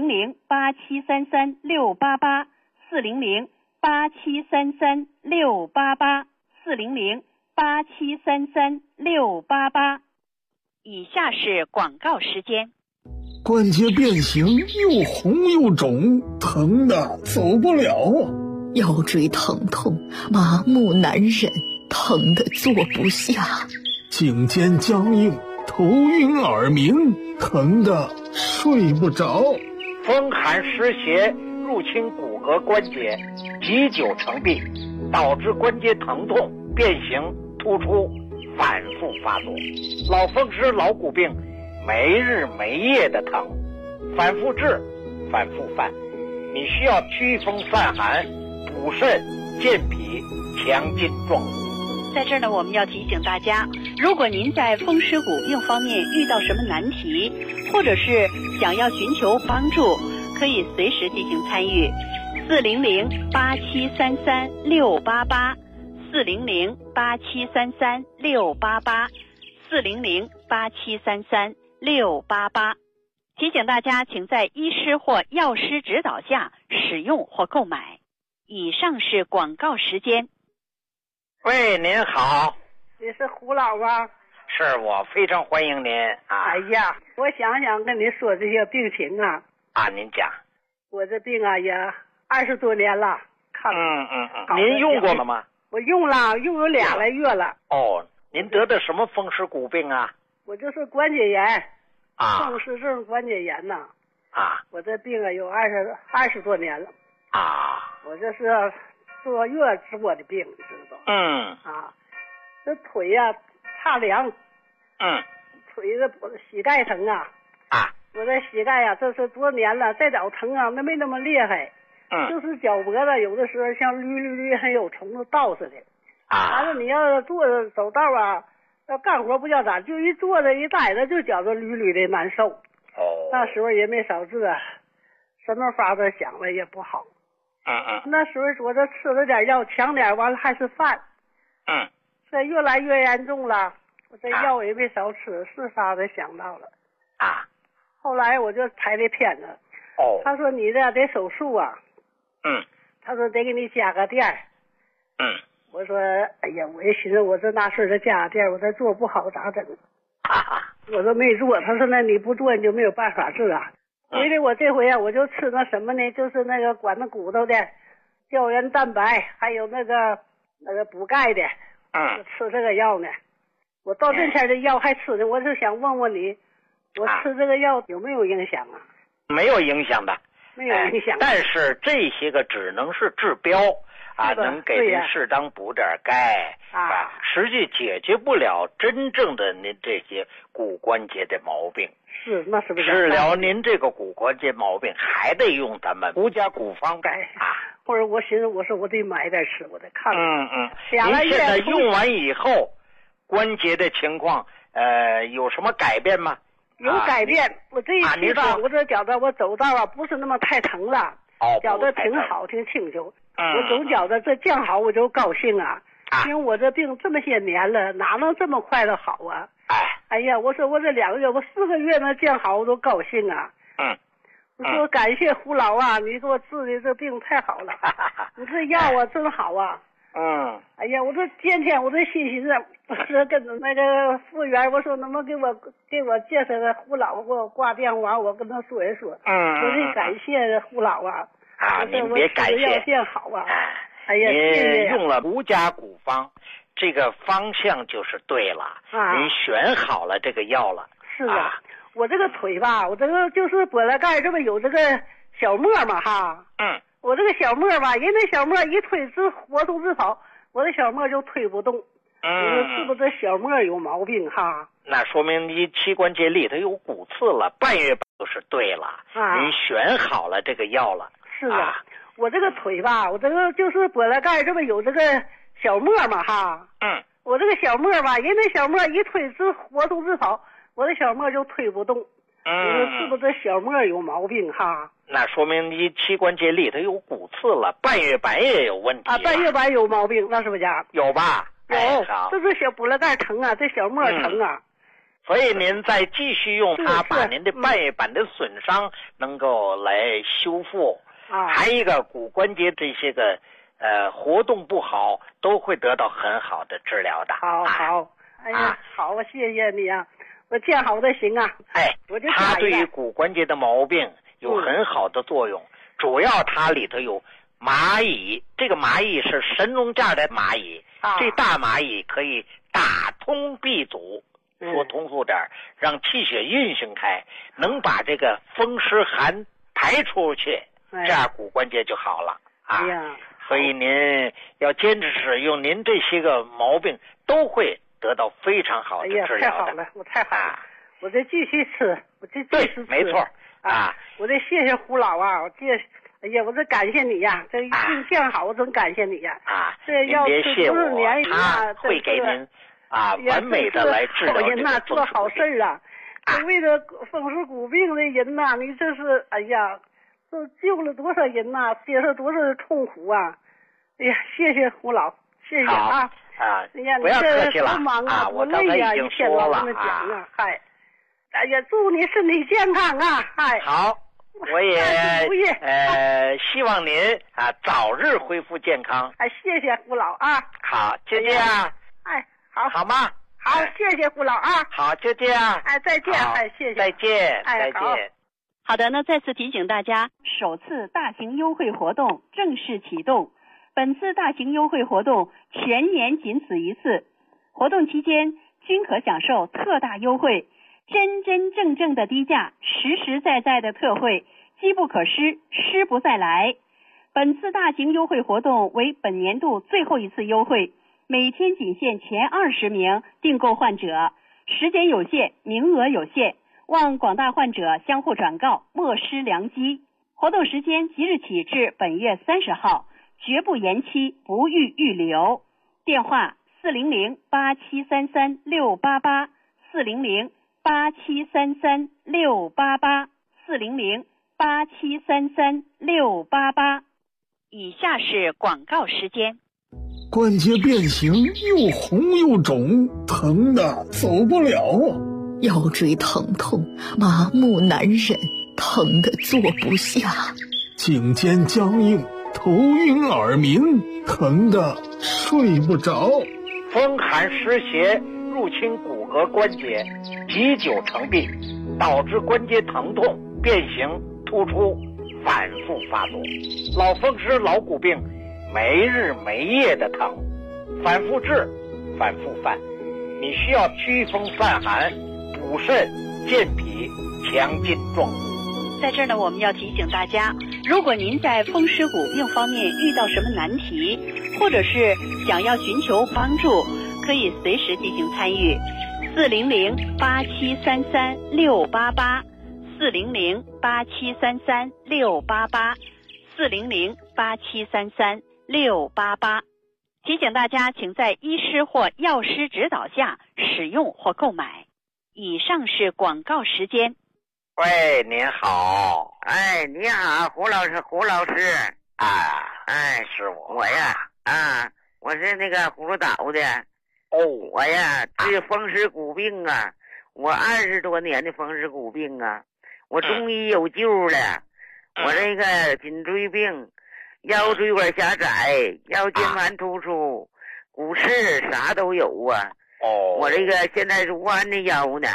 400-8733-688 400-8733-688 400-8733-688。以下是广告时间。 关节变形，又红又肿，疼的走不了啊！ 腰椎疼痛，麻木难忍，疼得坐不下。 颈肩僵硬，头晕耳鸣，疼得睡不着。 风寒湿邪入侵骨骼关节，积久成病，导致关节疼痛、变形、突出，反复发作。老风湿、老骨病，没日没夜的疼，反复治，反复犯。你需要驱风散寒、补肾、健脾、强筋壮骨。 在这儿呢，我们要提醒大家，如果您在风湿骨病方面遇到什么难题，或者是想要寻求帮助，可以随时进行参与。400-8733-688 400-8733-688 400-8733-688。提醒大家，请在医师或药师指导下使用或购买。以上是广告时间。 喂，您好。 你是胡老吗？ 是我，非常欢迎您啊。 哎呀，我想跟你说这些病情啊。 啊，您讲。 我这病啊也20多年了。 您用过了吗？ 我用了，用有2来月了。 哦，您得的什么风湿骨病啊？ 我就是关节炎。 啊。 风湿症关节炎呐。 啊。 我这病啊有20多年了。 啊。 我这是坐月做的病，你知道。这腿呀差凉。腿的膝盖疼啊。我这膝盖呀，这是多年了，再早疼啊，那没那么厉害。就是脚脖子有的时候像绿还有虫子倒似的。完了你要坐着走道啊，要干活不叫咋，就一坐着一待着就觉着绿的难受。那时候也没少治啊，什么法子想了也不好。那时候我这吃了点药强点，完了还是犯。这越来越严重了，我这药也没少吃，是法子想到了。后来我就拍的片子。他说你这得手术啊。他说得给你加个垫。我说哎呀，我也寻思我这那事儿加个垫，我这做不好咋整？我说没做。他说那你不做你就没有办法治啊。所以我这回啊，我就吃那什么呢？就是那个管那骨头的胶原蛋白，还有那个补钙的。我吃这个药呢。我到这天的药还吃呢，我就想问问你，我吃这个药有没有影响啊？ 没有影响的。 没有影响。 但是这些个只能是治标能给您适当补点钙实际解决不了真正的您这些骨关节的毛病。 是，那是不是治疗您这个骨关节毛病还得用咱们胡家骨方或者我寻思我说我得买点吃，我得看看。 您现在用完以后关节的情况有什么改变吗？ 有改变。我这一期吧，我这觉得我走道啊不是那么太疼了。觉得挺好，挺清楚。我总觉得这降好我就高兴啊。因为我这病这么些年了，哪能这么快的好啊？哎呀，我说我这2个月，我4个月能降好，我都高兴啊。我说感谢胡老啊，你给我治的这病太好了。你这药啊真好啊。哎呀，我这天天我这寻思，我说跟那个服务员，我说能不能给我介绍个胡老，给我挂电话，我跟他说一说。我得感谢胡老啊。 您别感谢。 药变好啊。哎呀，谢谢。 您用了胡家骨方，这个方向就是对了。您选好了这个药了。 是的。我这个腿吧，我这个就是脖子盖这不有这个小沫嘛哈。我这个小沫吧，人那小沫一推直活动直跑，我的小沫就推不动。我说是不是这小沫有毛病哈？ 那说明你膝关节里头有骨刺了，半月板就是对了。您选好了这个药了。 是的。我这个腿吧，我这个就是脖子盖这不有这个小沫嘛哈。我这个小沫吧，人那小沫一推直活动直跑，我的小沫就推不动。我说是不是这小沫有毛病哈？ 那说明你膝关节里头有骨刺了，半月板也有问题。 半月板有毛病，那是不是呀？ 有吧？ 有。这是小脖子盖疼啊，这小沫疼啊。 所以您再继续用它，把您的半月板的损伤能够来修复。还有一个骨关节这些个活动不好，都会得到很好的治疗的。 好。哎呀，好，谢谢你啊。我见好的行啊。 它对于骨关节的毛病有很好的作用，主要它里头有蚂蚁，这个蚂蚁是神农架的蚂蚁，这大蚂蚁可以打通闭阻，说通俗点，让气血运行开，能把这个风湿寒排出去，这样骨关节就好了啊。所以您要坚持使用，您这些个毛病都会得到非常好的治疗的。 太好了，我太好了，我得继续吃，我这继续吃。 没错啊， 我得谢谢胡老啊，我这感谢你呀，这一印象好，我真感谢你呀。这要吃多少年他会给您完美的来治疗这个人呐，做好事啊！为了风湿骨病的人呐，你这是这救了多少人呐，接受多少痛苦啊！哎呀，谢谢胡老，谢谢啊！哎呀， 不要客气了不忙啊，不累呀，一天老这么讲啊，嗨！哎呀，祝你身体健康啊！嗨， 好，我也希望您早日恢复健康。 谢谢胡老啊！ 好，就这样。好吗？ 好，谢谢胡老啊！ 好，就这样。 再见。谢谢。 再见。再见。 好的，那再次提醒大家，首次大型优惠活动正式启动。本次大型优惠活动全年仅此一次，活动期间均可享受特大优惠，真真正正的低价，实实在在的特惠，机不可失，失不再来。本次大型优惠活动为本年度最后一次优惠，每天仅限前20名订购患者，时间有限，名额有限，望广大患者相互转告，莫失良机。活动时间即日起至本月30号，绝不延期，不予预留。电话400-8733-688 400-8733-688 400-8733-688。以下是广告时间。 关节变形，又红又肿，疼的走不了。 腰椎疼痛，麻木难忍，疼的坐不下。 颈肩僵硬，头晕耳鸣，疼的睡不着。 风寒湿邪入侵骨骼关节，积久成病，导致关节疼痛、变形、突出，反复发作。老风湿、老骨病没日没夜的疼，反复治，反复犯。你需要祛风散寒、补肾、健脾、强筋壮骨。 在这儿呢，我们要提醒大家，如果您在风湿骨病方面遇到什么难题，或者是想要寻求帮助，可以随时进行参与。400-8733-688 400-8733-688 400-8733-688。提醒大家，请在医师或药师指导下使用或购买。以上是广告时间。 喂，您好。 你好，胡老师是我呀我是那个葫芦岛的。我呀治风湿骨病啊，我20多年的风湿骨病啊，我中医有救了。我这个颈椎病、腰椎管狭窄、腰间盘突出、骨刺啥都有啊。我这个现在是弯着腰呢，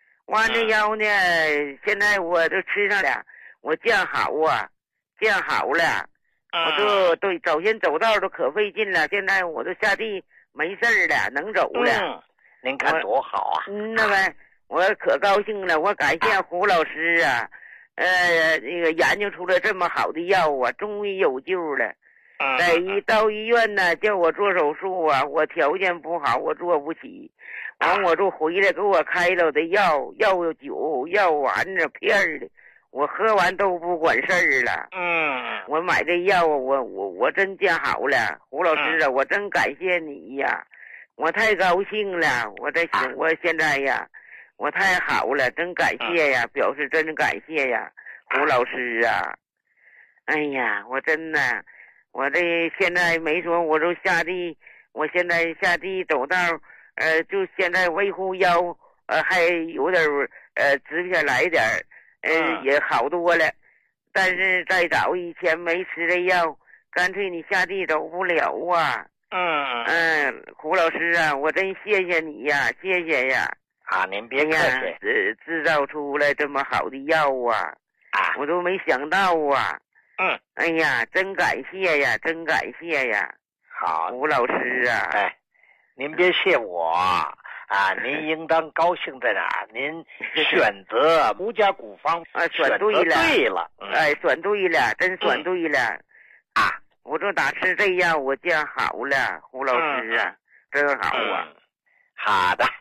现在我都吃上了，我降好了，我都走先走道都可费劲了，现在我都下地没事了，能走了。 您看多好啊！ 那么我可高兴了，我感谢胡老师啊，那个研究出了这么好的药啊，终于有救了。到医院呢，叫我做手术啊，我条件不好，我做不起。完我就回来给我开了的药酒、药丸子、片儿的，我喝完都不管事儿了。我买这药我真见好了，胡老师啊，我真感谢你呀，我太高兴了。我现在呀，我太好了，真感谢呀，表示真感谢呀，胡老师啊。哎呀，我真的，我这现在没说，我都下地，我现在下地走道，就现在维护腰，还有点直不下来点也好多了。但是再早以前没吃这药，干脆你下地走不了啊。胡老师啊，我真谢谢你呀，谢谢呀。 您别客气。 制造出来这么好的药啊，我都没想到啊。 哎呀，真感谢呀，真感谢呀。 好， 胡老师啊。 哎，您别谢我啊，您应当高兴在哪儿？您选择胡家古方选对了， 对了， 选对了，真选对了啊！我这打吃这样，我见好了，胡老师啊，真好啊。 好的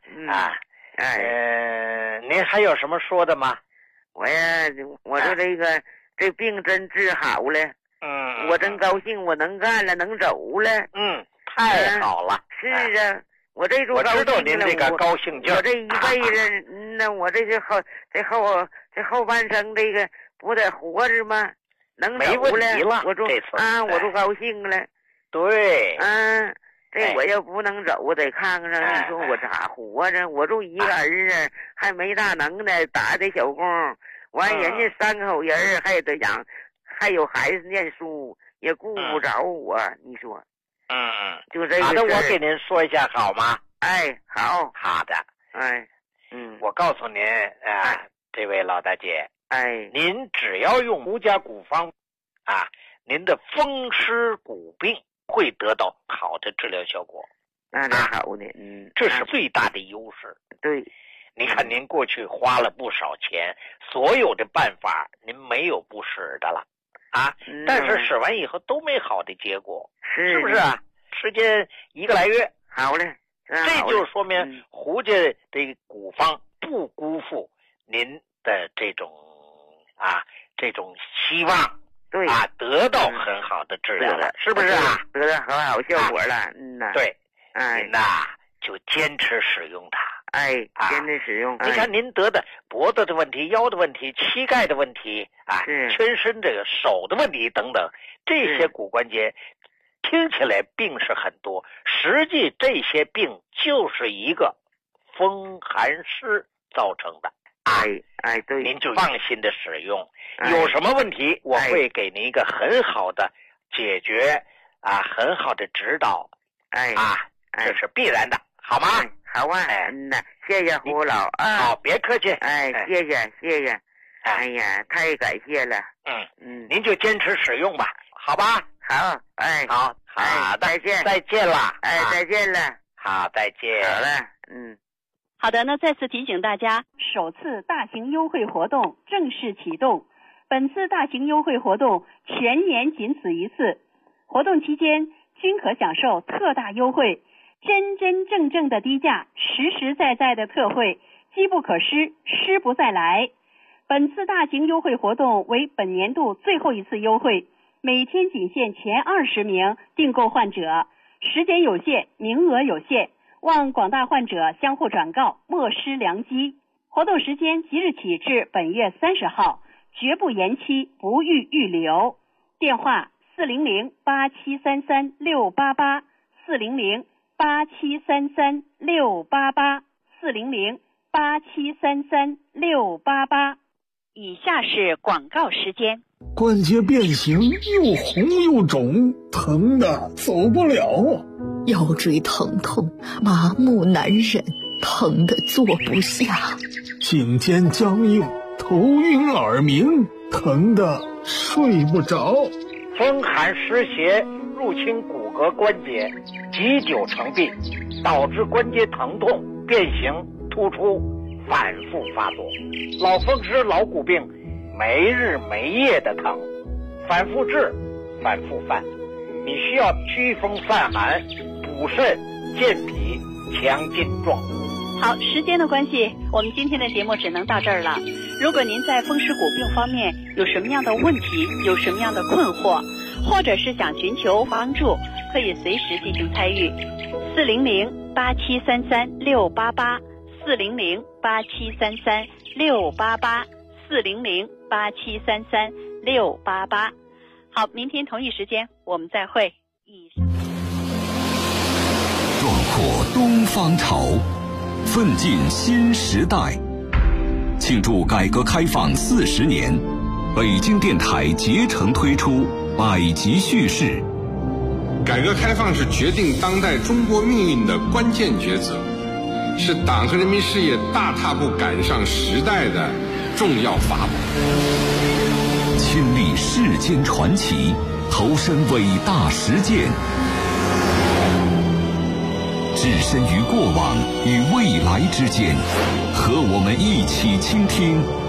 您还有什么说的吗？ 我说这病真治好了，我真高兴，我能干了，能走了， 太好了。 是啊，我这我知道您这个高兴劲儿， 我这一辈子，那我这后半生这个不得活着吗？能走了， 没问题了， 我都高兴了。 对， 这我要不能走，我得看看你说我咋活着？我就一个儿子，还没大能耐，打的小工，完人家3口人还得养，还有孩子念书，也顾不着我，你说？就这个。 好的，我给您说一下好吗？ 好。 好的。我告诉您这位老大姐，您只要用胡家古方您的风湿骨病会得到好的治疗效果。 那好呢， 这是最大的优势。 对， 你看您过去花了不少钱，所有的办法您没有不使的了但是使完以后都没好的结果，是不是啊？时间1个来月， 好了， 这就说明胡家的古方不辜负您的这种希望。 对得到很好的治疗了，是不是啊？ 得到很好效果了， 对，您就坚持使用它， 坚持使用。 你看您得的脖子的问题、腰的问题、膝盖的问题全身这个手的问题等等，这些骨关节听起来病是很多，实际这些病就是一个风寒湿造成的。 对， 您就放心的使用。有什么问题，我会给您一个很好的解决很好的指导。这是必然的，好吗？ 好啊，谢谢胡老好，别客气。 谢谢。哎呀，太感谢了。 您就坚持使用吧，好吧？ 好， 好的， 再见了。 再见了。 好，再见。 好了， 好的，那再次提醒大家，首次大型优惠活动正式启动。本次大型优惠活动全年仅此一次，活动期间均可享受特大优惠，真真正正的低价，实实在在的特惠，机不可失，失不再来。本次大型优惠活动为本年度最后一次优惠，每天仅限前20名订购患者，时间有限，名额有限，望广大患者相互转告，莫失良机。活动时间即日起至本月30号，绝不延期，不予预留。电话400-8733-688 400-8733-688 400-8733-688。以下是广告时间。 关节变形，又红又肿，疼的走不了。 腰椎疼痛，麻木难忍，疼得坐不下。 颈肩僵硬，头晕耳鸣，疼得睡不着。 风寒湿邪入侵骨骼关节，积久成病，导致关节疼痛、变形、突出，反复发作。老风湿、老骨病，没日没夜的疼，反复治，反复犯。你需要祛风散寒、补肾、健脾、强筋壮骨。 好，时间的关系，我们今天的节目只能到这儿了。如果您在风湿骨病方面有什么样的问题，有什么样的困惑，或者是想寻求帮助，可以随时进行参与。400-8733-688 400-8733-688 400-8733-688。好，明天同一时间我们再会。 壮阔东方潮，奋进新时代。庆祝改革开放40年，北京电台竭诚推出百集叙事。 改革开放是决定当代中国命运的关键抉择，是党和人民事业大踏步赶上时代的重要法宝。 亲历世间传奇，投身伟大实践，置身于过往与未来之间，和我们一起倾听